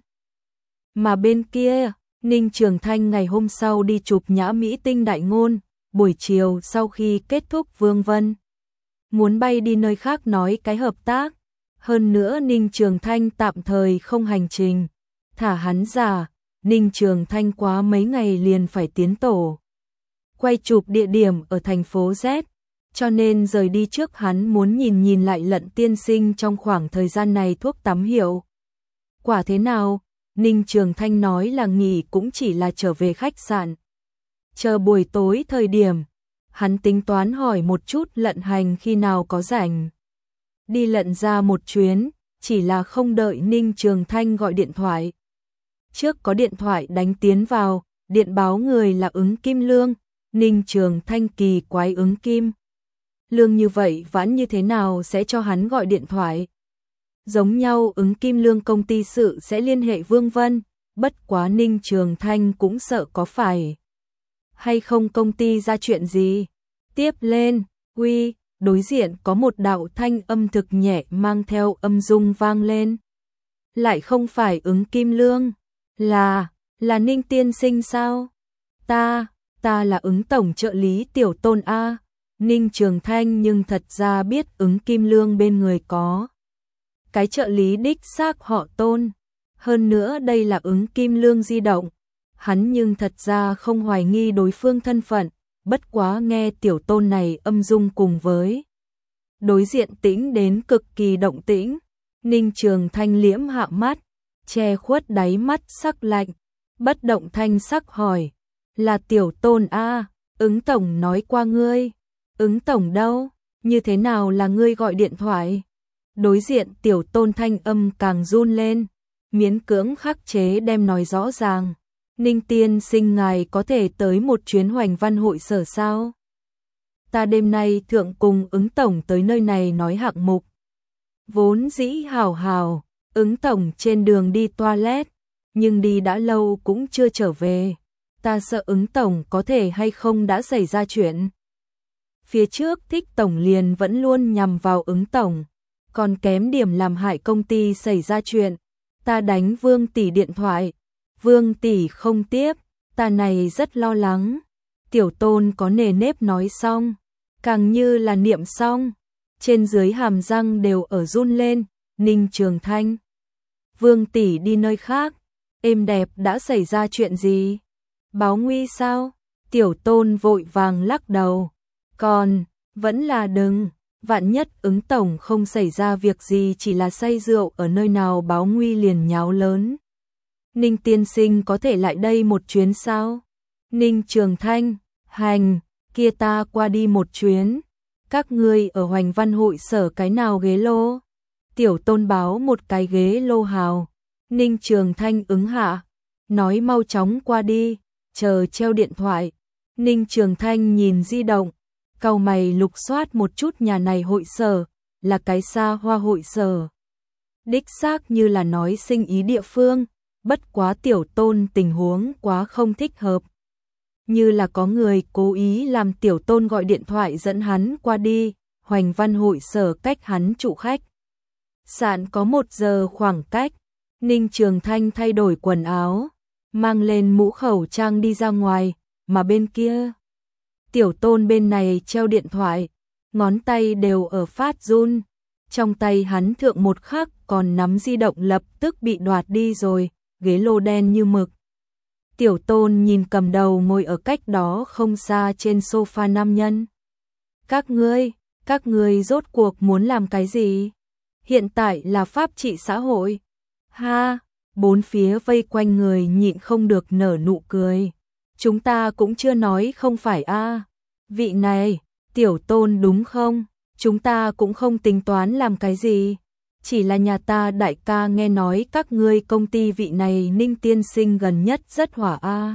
Mà bên kia, Ninh Trường Thanh ngày hôm sau đi chụp Nhã Mỹ Tinh đại ngôn, buổi chiều sau khi kết thúc Vương Vân muốn bay đi nơi khác nói cái hợp tác, hơn nữa Ninh Trường Thanh tạm thời không hành trình, thả hắn ra, Ninh Trường Thanh quá mấy ngày liền phải tiến tổ. Quay chụp địa điểm ở thành phố Z, cho nên rời đi trước hắn muốn nhìn nhìn lại Lận tiên sinh trong khoảng thời gian này thuốc tắm hiệu. Quả thế nào, Ninh Trường Thanh nói là nghỉ cũng chỉ là trở về khách sạn. Chờ buổi tối thời điểm, hắn tính toán hỏi một chút Lận Hành khi nào có rảnh. Đi Lận ra một chuyến, chỉ là không đợi Ninh Trường Thanh gọi điện thoại. Trước có điện thoại đánh tiến vào, điện báo người là Ứng Kim Lương, Ninh Trường Thanh kỳ quái Ứng Kim Lương như vậy vãn như thế nào sẽ cho hắn gọi điện thoại. Giống nhau Ứng Kim Lương công ty sự sẽ liên hệ Vương Vân, bất quá Ninh Trường Thanh cũng sợ có phải hay không công ty ra chuyện gì. Tiếp lên, uy, đối diện có một đạo thanh âm thực nhẹ mang theo âm dung vang lên. Lại không phải Ứng Kim Lương, là, là Ninh tiên sinh sao? Ta, ta là Ứng tổng trợ lý Tiểu Tôn A. Ninh Trường Thanh nhưng thật ra biết Ứng Kim Lương bên người có cái trợ lý đích xác họ Tôn. Hơn nữa đây là Ứng Kim Lương di động. Hắn nhưng thật ra không hoài nghi đối phương thân phận, bất quá nghe Tiểu Tôn này âm dung cùng với đối diện tĩnh đến cực kỳ động tĩnh. Ninh Trường Thanh liễm hạ mắt, che khuất đáy mắt sắc lạnh, bất động thanh sắc hỏi, là Tiểu Tôn A, Ứng tổng nói qua ngươi. Ứng tổng đâu, như thế nào là ngươi gọi điện thoại? Đối diện Tiểu Tôn thanh âm càng run lên, miễn cưỡng khắc chế đem nói rõ ràng. Ninh tiên sinh ngài có thể tới một chuyến Hoành Văn hội sở sao? Ta đêm nay thượng cùng Ứng tổng tới nơi này nói hạng mục. Vốn dĩ hào hào, Ứng tổng trên đường đi toilet, nhưng đi đã lâu cũng chưa trở về. Ta sợ Ứng tổng có thể hay không đã xảy ra chuyện. Phía trước Thích tổng liền vẫn luôn nhằm vào Ứng tổng, còn kém điểm làm hại công ty xảy ra chuyện. Ta đánh Vương tỷ điện thoại, Vương tỷ không tiếp, ta này rất lo lắng. Tiểu Tôn có nề nếp nói xong, càng như là niệm xong, trên dưới hàm răng đều ở run lên. Ninh Trường Thanh, Vương tỷ đi nơi khác, êm đẹp đã xảy ra chuyện gì? Báo nguy sao? Tiểu Tôn vội vàng lắc đầu, còn vẫn là đừng, vạn nhất Ứng tổng không xảy ra việc gì, chỉ là say rượu ở nơi nào báo nguy liền nháo lớn. Ninh tiên sinh có thể lại đây một chuyến sao? Ninh Trường Thanh, hành, kia ta qua đi một chuyến. Các ngươi ở Hoành Văn hội sở cái nào ghế lô? Tiểu Tôn báo một cái ghế lô hào. Ninh Trường Thanh ứng hạ, nói mau chóng qua đi, chờ treo điện thoại. Ninh Trường Thanh nhìn di động, cau mày lục soát một chút nhà này hội sở, là cái xa hoa hội sở. Đích xác như là nói sinh ý địa phương, bất quá Tiểu Tôn tình huống quá không thích hợp. như là có người cố ý làm Tiểu Tôn gọi điện thoại dẫn hắn qua đi. Hoành Văn hội sở cách hắn trụ khách sạn có một giờ khoảng cách. Ninh Trường Thanh thay đổi quần áo, mang lên mũ khẩu trang đi ra ngoài, mà bên kia Tiểu Tôn bên này treo điện thoại, ngón tay đều ở phát run. Trong tay hắn thượng một khắc còn nắm di động lập tức bị đoạt đi rồi, ghế lô đen như mực. Tiểu Tôn nhìn cầm đầu ngồi ở cách đó không xa trên sofa nam nhân. Các ngươi, các ngươi rốt cuộc muốn làm cái gì? Hiện tại là pháp trị xã hội. Ha, bốn phía vây quanh người nhịn không được nở nụ cười. Chúng ta cũng chưa nói không phải a. Vị này, Tiểu Tôn đúng không? Chúng ta cũng không tính toán làm cái gì. Chỉ là nhà ta đại ca nghe nói các ngươi công ty vị này Ninh tiên sinh gần nhất rất hỏa a.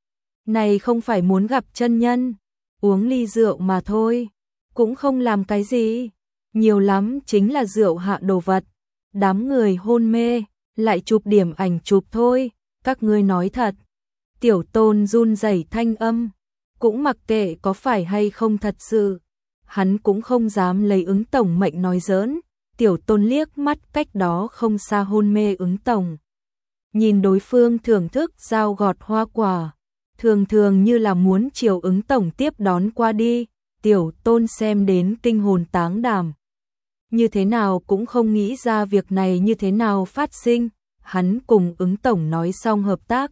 Này không phải muốn gặp chân nhân, uống ly rượu mà thôi, cũng không làm cái gì. Nhiều lắm chính là rượu hạ đồ vật, đám người hôn mê, lại chụp điểm ảnh chụp thôi, các ngươi nói thật. Tiểu Tôn run rẩy thanh âm, cũng mặc kệ có phải hay không thật sự, hắn cũng không dám lấy ứng tổng mệnh nói giỡn. Tiểu Tôn liếc mắt cách đó không xa hôn mê ứng tổng, nhìn đối phương thưởng thức dao gọt hoa quả, thường thường như là muốn chiều ứng tổng tiếp đón qua đi. Tiểu Tôn xem đến kinh hồn táng đảm, như thế nào cũng không nghĩ ra việc này như thế nào phát sinh. Hắn cùng ứng tổng nói xong hợp tác,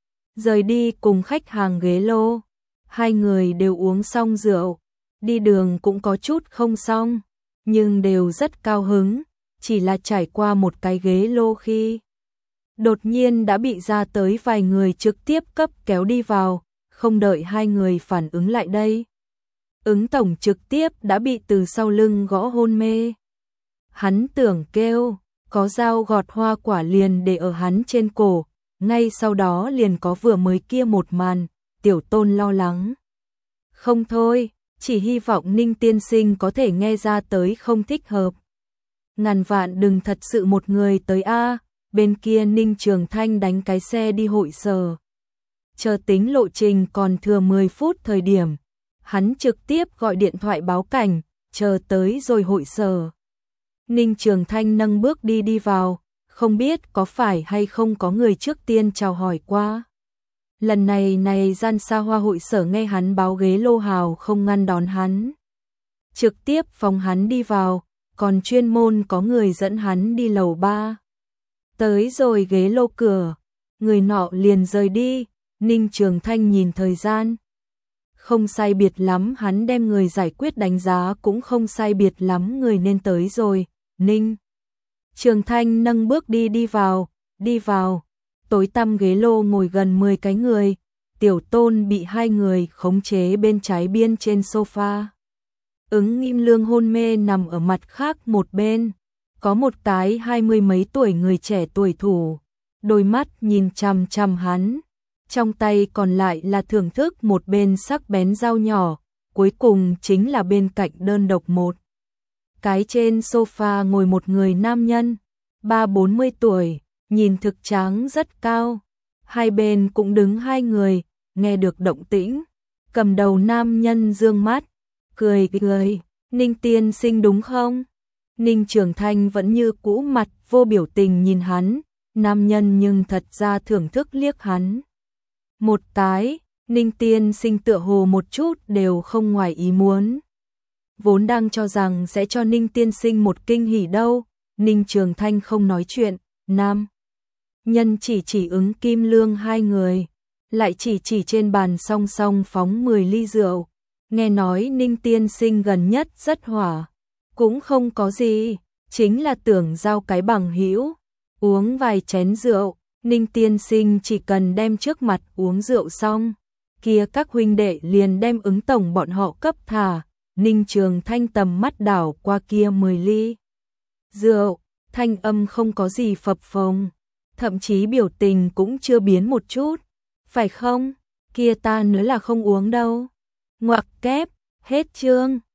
rời đi cùng khách hàng ghế lô. Hai người đều uống xong rượu, đi đường cũng có chút không xong, nhưng đều rất cao hứng. Chỉ là trải qua một cái ghế lô khi đột nhiên đã bị ra tới vài người trực tiếp cấp kéo đi vào, không đợi hai người phản ứng lại đây, ứng tổng trực tiếp đã bị từ sau lưng gõ hôn mê. Hắn tưởng kêu, có dao gọt hoa quả liền để ở hắn trên cổ, ngay sau đó liền có vừa mới kia một màn. Tiểu Tôn lo lắng không thôi, chỉ hy vọng Ninh tiên sinh có thể nghe ra tới không thích hợp. Ngàn vạn đừng thật sự một người tới a. Bên kia Ninh Trường Thanh đánh cái xe đi hội sở, chờ tính lộ trình còn thừa mười phút thời điểm, hắn trực tiếp gọi điện thoại báo cảnh, chờ tới rồi hội sở. Ninh Trường Thanh nâng bước đi đi vào, không biết có phải hay không có người trước tiên chào hỏi qua. Lần này này gian xa hoa hội sở nghe hắn báo ghế lô hào không ngăn đón hắn, trực tiếp phóng hắn đi vào, còn chuyên môn có người dẫn hắn đi lầu ba. Tới rồi ghế lô cửa, người nọ liền rời đi. Ninh Trường Thanh nhìn thời gian, không sai biệt lắm hắn đem người giải quyết đánh giá cũng không sai biệt lắm người nên tới rồi. Ninh Trường Thanh nâng bước đi đi vào, đi vào. Tối tăm ghế lô ngồi gần mười cái người, Tiểu Tôn bị hai người khống chế bên trái biên trên sofa. Ứng Nghiêm Lương hôn mê nằm ở mặt khác một bên, có một cái hai mươi mấy tuổi người trẻ tuổi thủ, đôi mắt nhìn chằm chằm hắn, trong tay còn lại là thưởng thức một bên sắc bén dao nhỏ, cuối cùng chính là bên cạnh đơn độc một cái trên sofa ngồi một người nam nhân, ba bốn mươi tuổi, nhìn thực tráng rất cao. Hai bên cũng đứng hai người, nghe được động tĩnh, cầm đầu nam nhân dương mắt, cười cười, Ninh tiên sinh đúng không? Ninh Trường Thanh vẫn như cũ mặt vô biểu tình nhìn hắn, nam nhân nhưng thật ra thưởng thức liếc hắn một cái. Ninh tiên sinh tựa hồ một chút đều không ngoài ý muốn, vốn đang cho rằng sẽ cho Ninh tiên sinh một kinh hỉ đâu. Ninh Trường Thanh không nói chuyện, nam nhân chỉ chỉ ứng Kim Lương hai người, lại chỉ chỉ trên bàn song song phóng mười ly rượu. Nghe nói Ninh tiên sinh gần nhất rất hỏa, cũng không có gì, chính là tưởng giao cái bằng hữu, uống vài chén rượu. Ninh tiên sinh chỉ cần đem trước mặt uống rượu xong, kia các huynh đệ liền đem ứng tổng bọn họ cấp thả. Ninh Trường Thanh tầm mắt đảo qua kia mười ly rượu, thanh âm không có gì phập phồng, thậm chí biểu tình cũng chưa biến một chút. Phải không? Kia ta nữa là không uống đâu. Ngoặc kép, hết chương.